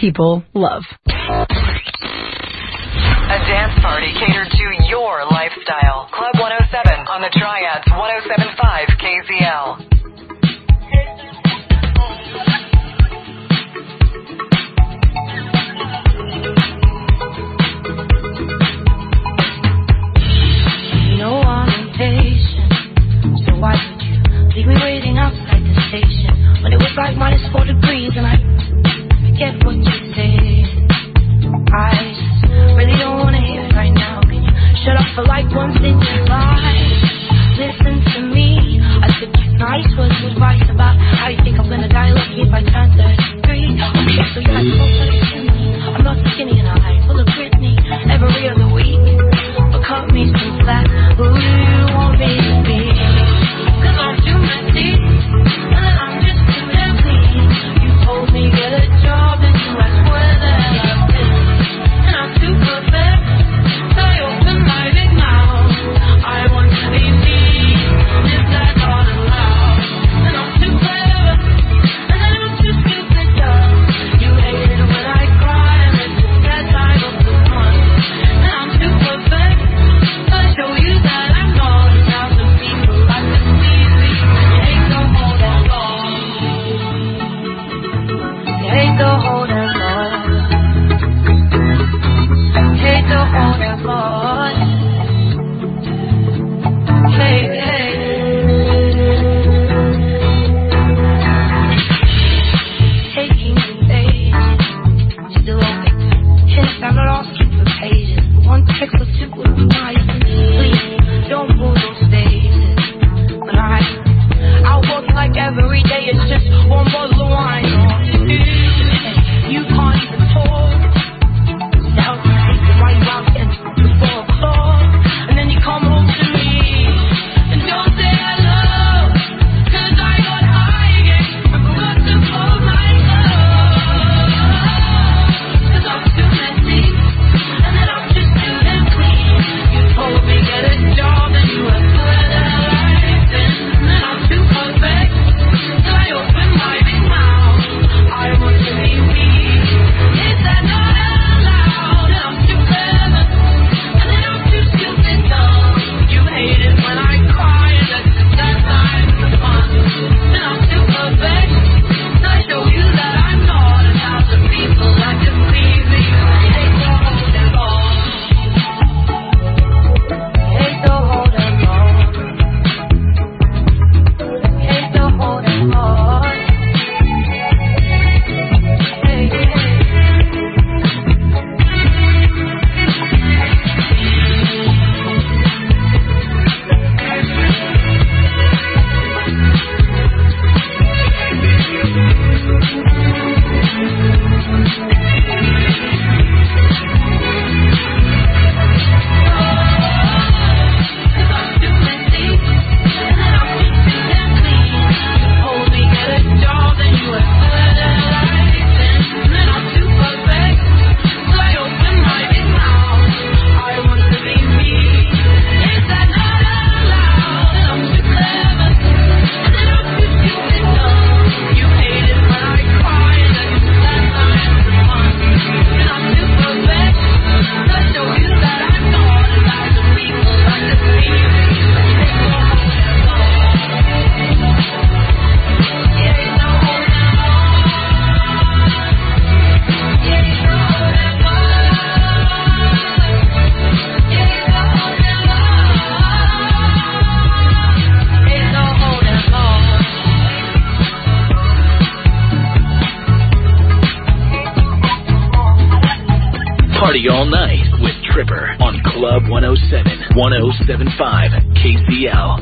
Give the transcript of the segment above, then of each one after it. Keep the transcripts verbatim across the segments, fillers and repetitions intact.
people love. A dance party catered to your lifestyle. Club one oh seven on the Triads one oh seven point five K Z L. You know I'm impatient, so why did you leave me waiting outside the station when it was like minus four degrees and I get what you say? I just really don't want to hear it right now. Can you shut up for like once in your life? Listen to me. I took nice words of advice about how you think I'm gonna die lucky if I turn thirty-three. Okay, so you're like so skinny. I'm not skinny and I'm full of Britney every other week. But cut me some slack. Who do you want me to be? Cause I'm too messy and I'm just too empty. You told me get a job and you asked where the hell I've been. And I'm too perfect, so I open my big mouth. I want to be me. Is that not allowed? And I'm too clever, and then I'm too stupid dumb. You hate it when I cry, and it's just that type of the fun. And I'm too perfect, so I show you that I'm not a thousand people like this easy. You hate the whole damn long. You hate the whole damn long. You hate the whole damn long. Hey, hey. Taking the pages, still open. Hints I'm lost, keep the pages. One text or two would be nice. Please, don't move those faces. But I, I'll work like every day. It's just one bottle of wine. You can't even talk. Down to sleep while you out and before o'clock. And then you come home to me. And don't say I love, cause I got high again. I forgot to close my love. Cause I'm too messy, and then I'm just too damn clean. You told me get a job and you were where the hell I've been. And then I'm too perfect, so I open my big mouth. I want to be me. Is that not allowed? And I'm too clever, and then I'm too stupid dumb. You hate it when I cry, and that's just that time for fun. And I'm too perfect, so I show you that I'm not a thousand people like this easy. You hate the whole damn long. You hate the whole damn long. You hate the whole damn long. Hey, hey. Party all night with Tripper on Club one oh seven, one oh seven point five K Z L.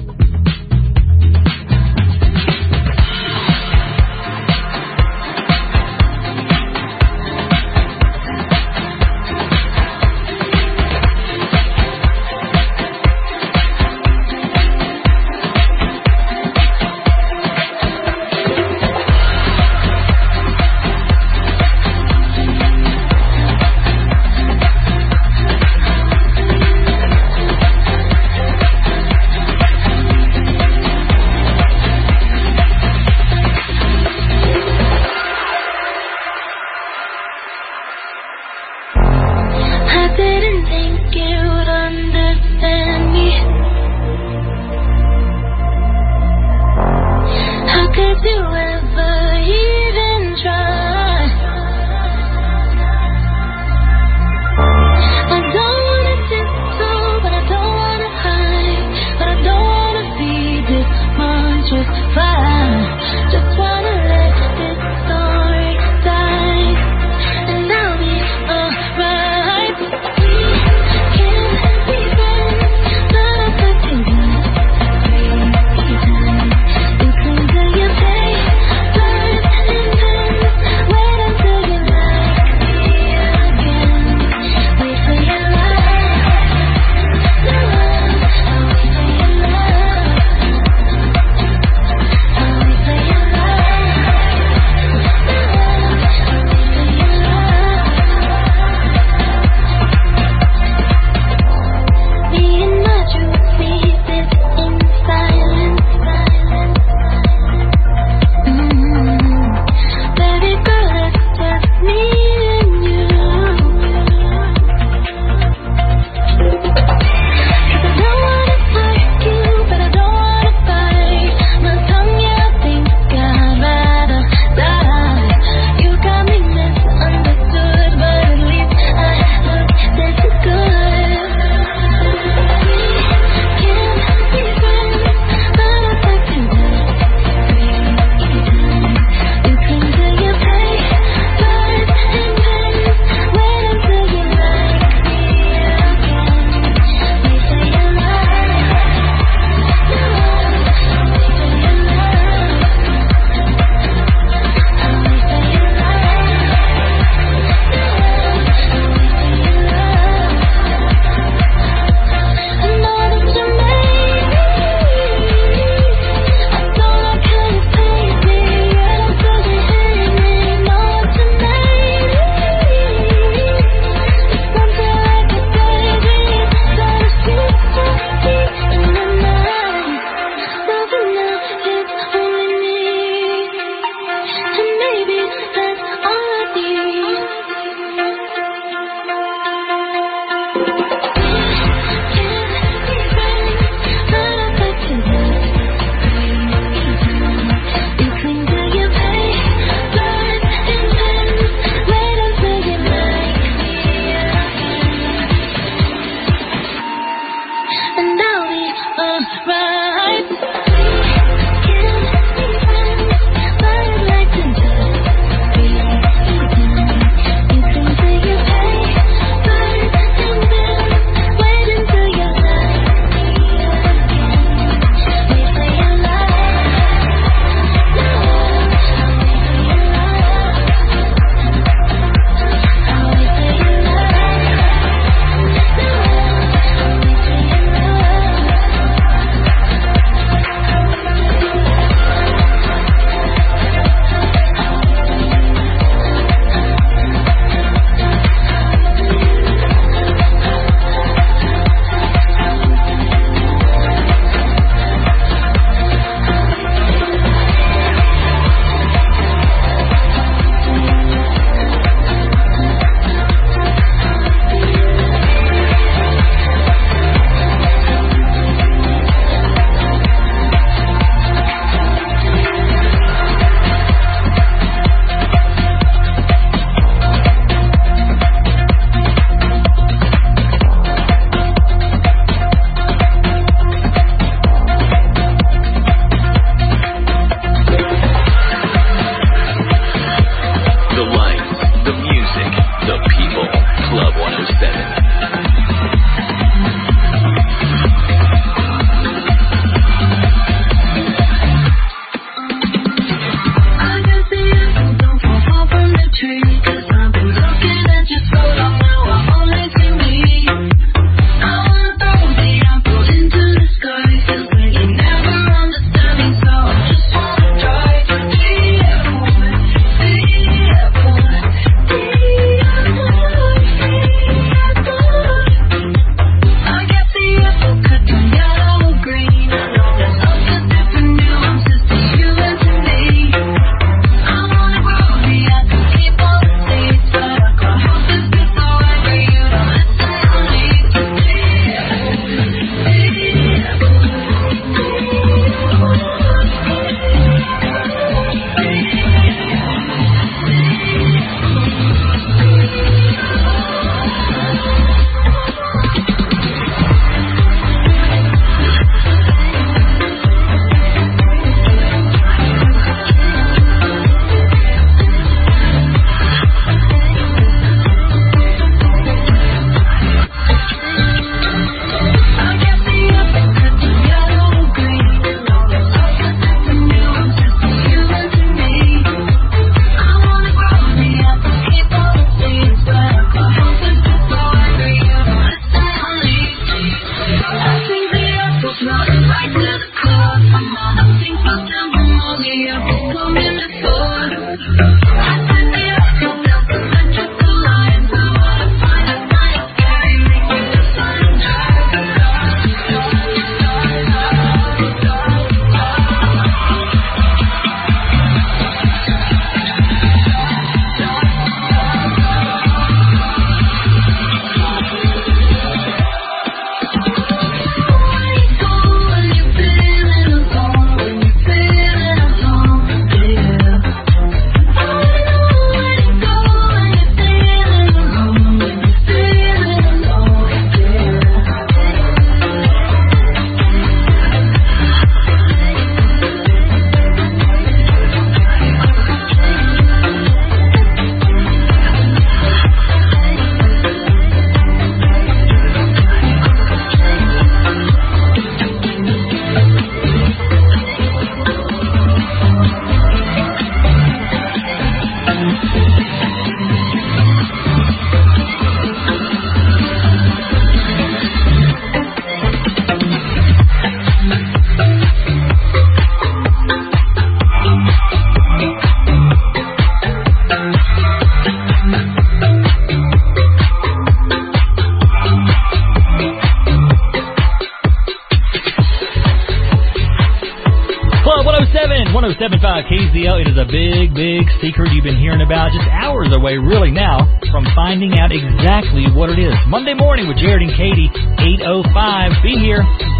oh seven point five K Z L. It is a big, big secret you've been hearing about, just hours away really now from finding out exactly what it is. Monday morning with Jared and Katie, eight oh five. Be here.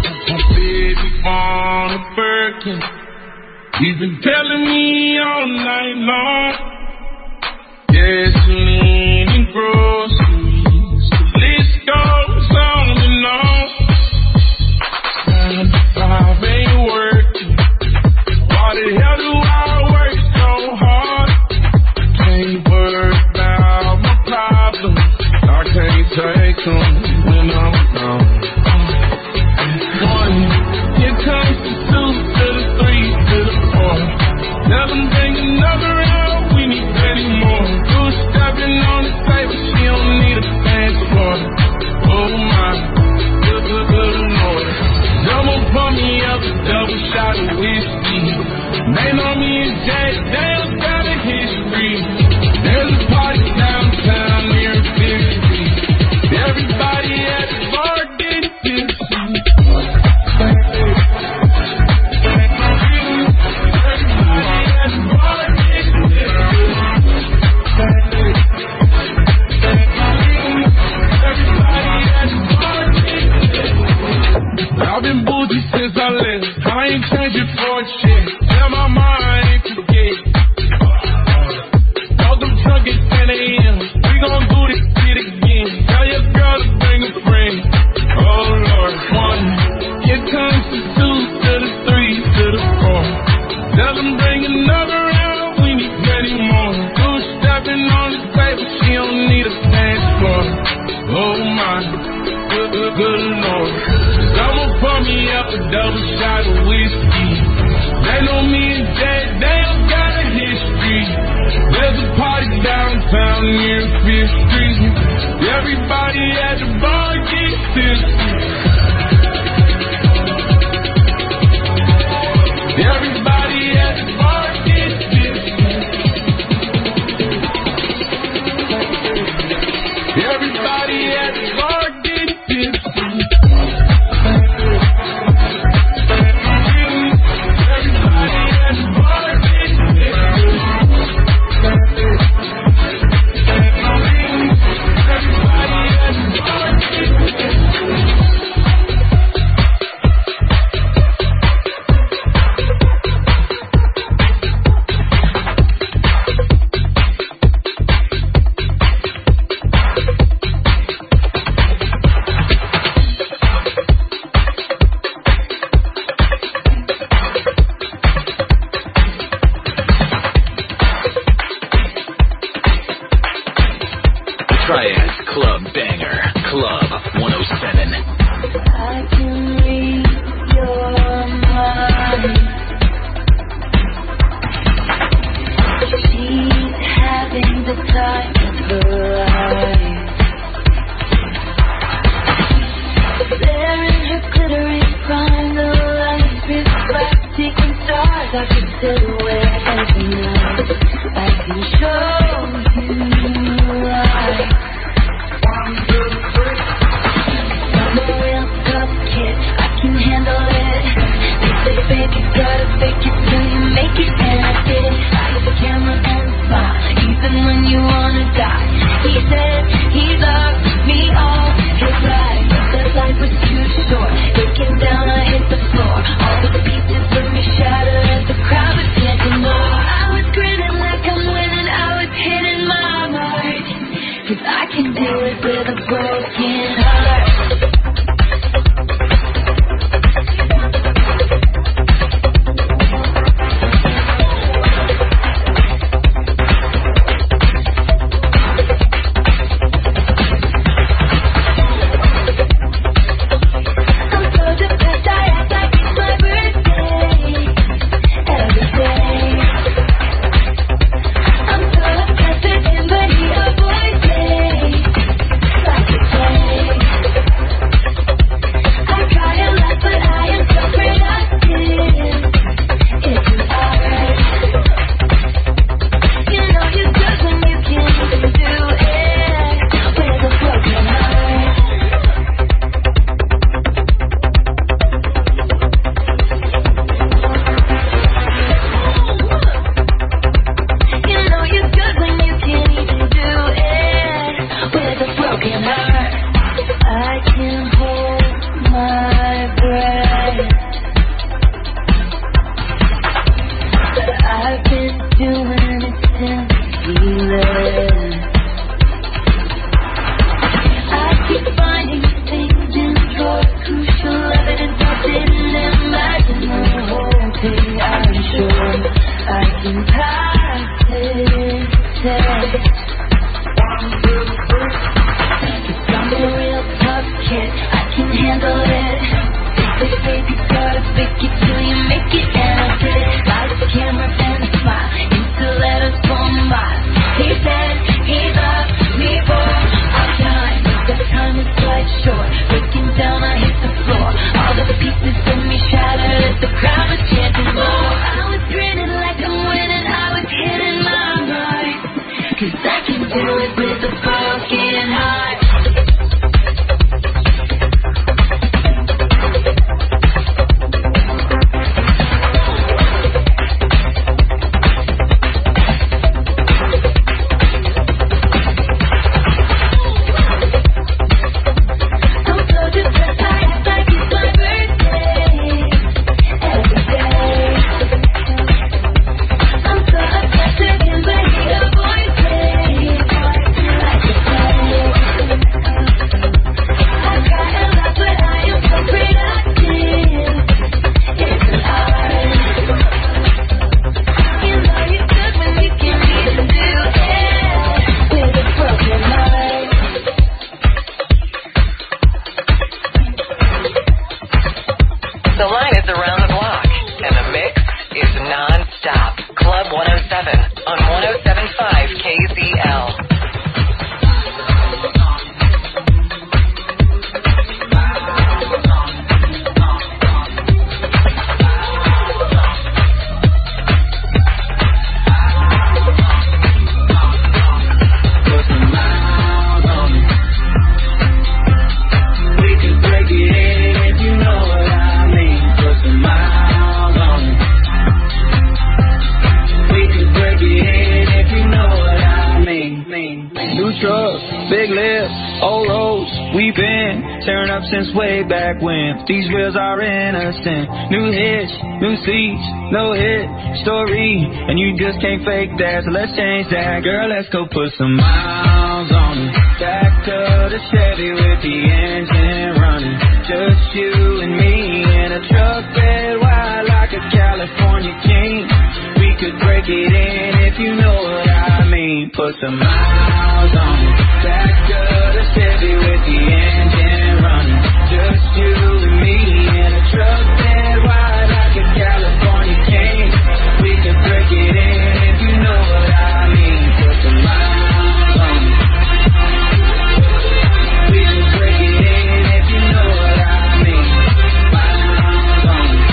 He's been telling me all night long. Gasoline and groceries, the list goes on and on. Nine to five ain't working. Why the hell do I work so hard? Can't worry about my problems. I can't take them when I'm gone. One, here comes the two to the three to the four. Tell them bring another round, we need plenty more. Who's stepping on the table, she don't need a fancy water. Oh my, good, good, good Lord. Double pour me up a double shot of whiskey. They know me and Jay, they don't got a history. There's a party downtown near fifty. Everybody at the bar getting tipsy. I've been bougie since I left. I ain't changing for shit. Tell my mom I ain't forget. Talk them drunk at ten a.m. We gon' do this shit again. Tell your girl to bring a friend. Oh Lord, one. Here comes the two to the three to the four. Tell them bring another round. We need plenty more. Two stepping on the table. She don't need a dance floor. Oh my, good, good, good Lord. Double pour me up a double shot of whiskey. They know me and Jay, they don't got a history. There's a party downtown near Fifth Street. Everybody at the bar gets tipsy. Everybody at the bar gets tipsy. Everybody at the bar gets tipsy. Triad Club Banger, Club one oh seven. I can read your mind. She's having the time of her life. There in her glittering prime, the light reflecting stars. I can sit away every night. I can show you why. One, two, three. I'm a real tough kid. I can handle it. They say, baby, gotta fake it till you make it, and I did it. Eyes, the camera, and smile, even when you wanna die. He said he loved me all his life, but that life was too short. Breaking down, I hit the floor. All the pieces of me shattered as the crowd was chanting more. I was grinning like I'm winning. I was hitting my mark, 'cause I can do it with a broken heart. Like a day. with a broken heart. The line is around the block, and the mix is non-stop. Club one oh seven on one oh seven point five K Z L. Big lips, old roads, we've been tearing up since way back when. These wheels are innocent. New hits, new seats, no hit story, and you just can't fake that. So let's change that, girl. Let's go put some miles on it. Back to the Chevy with the engine running. Just you and me in a truck bed wide like a California king. We could break it in if you know what I mean. Put some miles on it. Back to the Chevy with the engine running. Just you and me in a truck bed wide like a California king. We could break it in if you know what I mean. Put some miles on it. We could break it in if you know what I mean. Miles on it.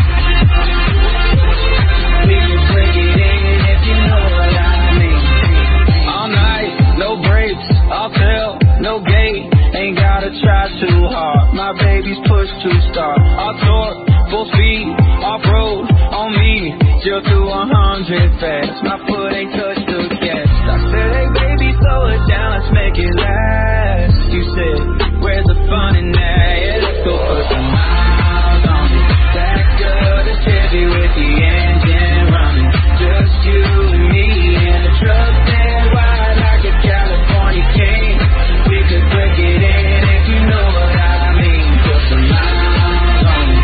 We could break it in if you know what I mean. All night, no breaks, I'll tell, no gate, ain't gotta try too hard. My baby's push to start. I'll torque, full speed, off-road, on me, zero to one hundred fast. My foot ain't touched the gas. I said, hey baby, slow it down, let's make it last. You said, where's the fun in that? Yeah, let's go put some miles on it. Back to the Chevy with the engine running. Just you and me in a truck bed wide like a California king. We could break it in if you know what I mean. Put some miles on it.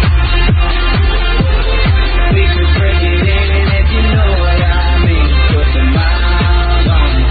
We could break it in if you know what I mean. Put some miles on it.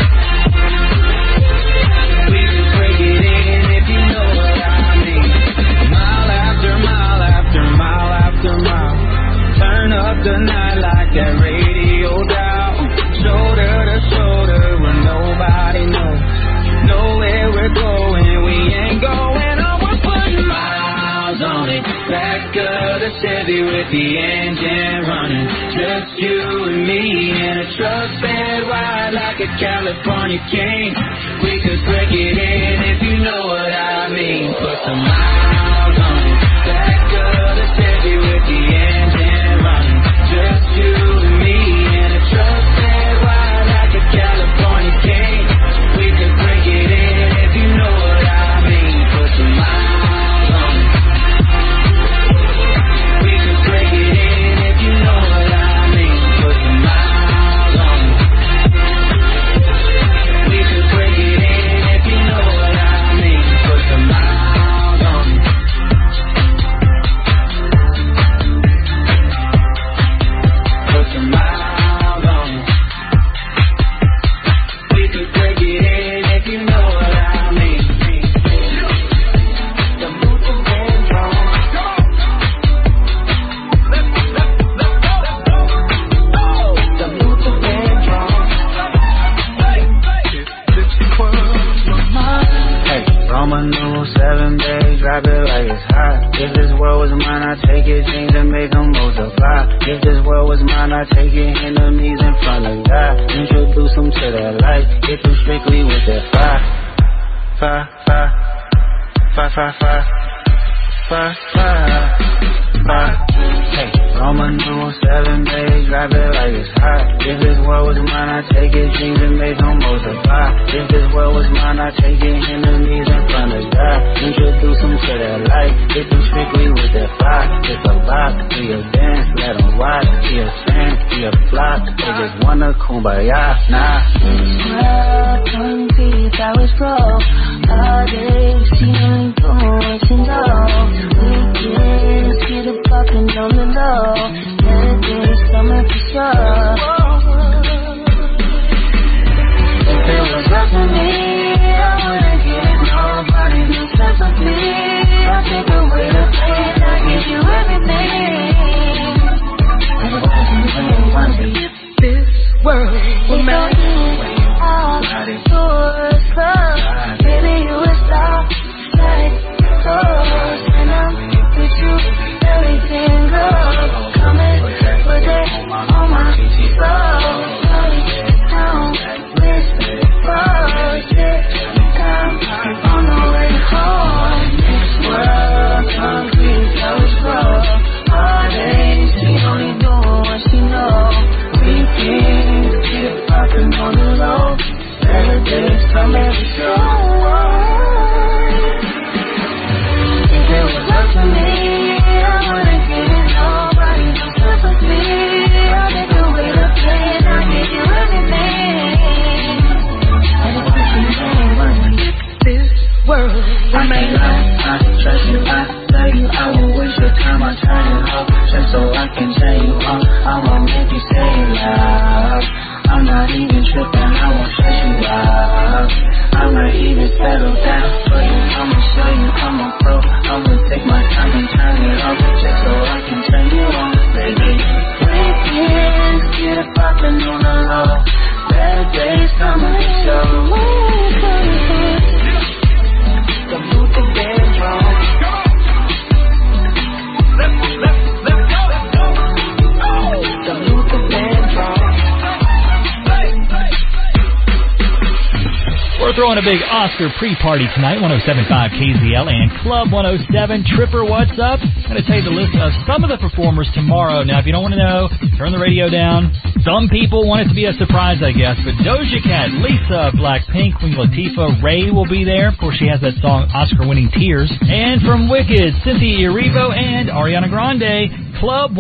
We could break it in if you know what I mean. Mile after mile after mile after mile. Turn up the night like that radio dial. Shoulder to shoulder where nobody knows. Know where we're going, we ain't going on. We're putting miles on it. Back of the Chevy with the engine running. Just you and me in a truck bed wide like a California king. We could break it in if you know what I mean. Put some miles on it. Back of the Chevy with the engine running. Just you and me in a truck bed wide like a California king. We could break it in if you know what I mean. Put some miles on it. We could break it in if you know what I mean. Put some miles on it. We could break it in if you know what I mean. Put some miles on it. Put some miles on it. We could break it in if you know what I mean. The mood is getting wrong. The mood is getting wrong. Hey, Roman numeral seven days grab it like it's hot. If this world was mine, I'd take it, change and make them multiply. If this world was mine, I'd take it, enemies in front of God. Introduce them to that light, get them strictly with that fire. Fire, fire, fire, fire, fire, fire, fire, fire. Hey, Roman numeral seven, baby, grab it like it's hot. If this world was mine, I'd take it, dreams and make them multiply. If this world was mine, I'd take it, enemies in front of God. Introduce them to that light, get them strictly with that fire. It's a rock, do your dance, let them watch. Be a fan, be a flock, they just wanna kumbaya, nah. Well, tongue teeth, I was broke. All day, see me doing what you know. Weekends, get a fucking on the low. Everything's coming for sure. If it was up to me, I wouldn't give nobody no sympathy. I'll take away the pain, I'll give you everything. This world will melt all yours, love. Baby, you will stop like doors. And I'm with you, everything goes. Coming with it on my soul. Down with bullshit. I'm on the way home. This world, concrete, how it's broke. All day, she only doing what she knows. Weekends, keep popping on the low. Better days come every show. If it was up to me, I wouldn't give nobody no sympathy. I'll take away the pain, I'll give you everything. This world, I may lie, I trust you, I tell you I won't waste your time, I turn it off just so I can tell you all. I won't make you say it loud. I'm not even tripping, I won't stress you out. I might even settle down for you. I'ma show you I'm a pro. I'ma take my time and turn it off just so I can turn you on, baby. Weekends, get it poppin' on the low. Better days coming to show. The Luther Vandross. Let's, let's, let's go, let's go. The Luther Vandross. We're throwing a big Oscar pre-party tonight, one oh seven point five K Z L and Club one oh seven. Tripper, what's up? I'm going to tell you the list of some of the performers tomorrow. Now, if you don't want to know, turn the radio down. Some people want it to be a surprise, I guess, but Doja Cat, Lisa, Blackpink, Queen Latifah, Ray will be there. Of course, she has that song Oscar-winning Tears. And from Wicked, Cynthia Erivo and Ariana Grande. Club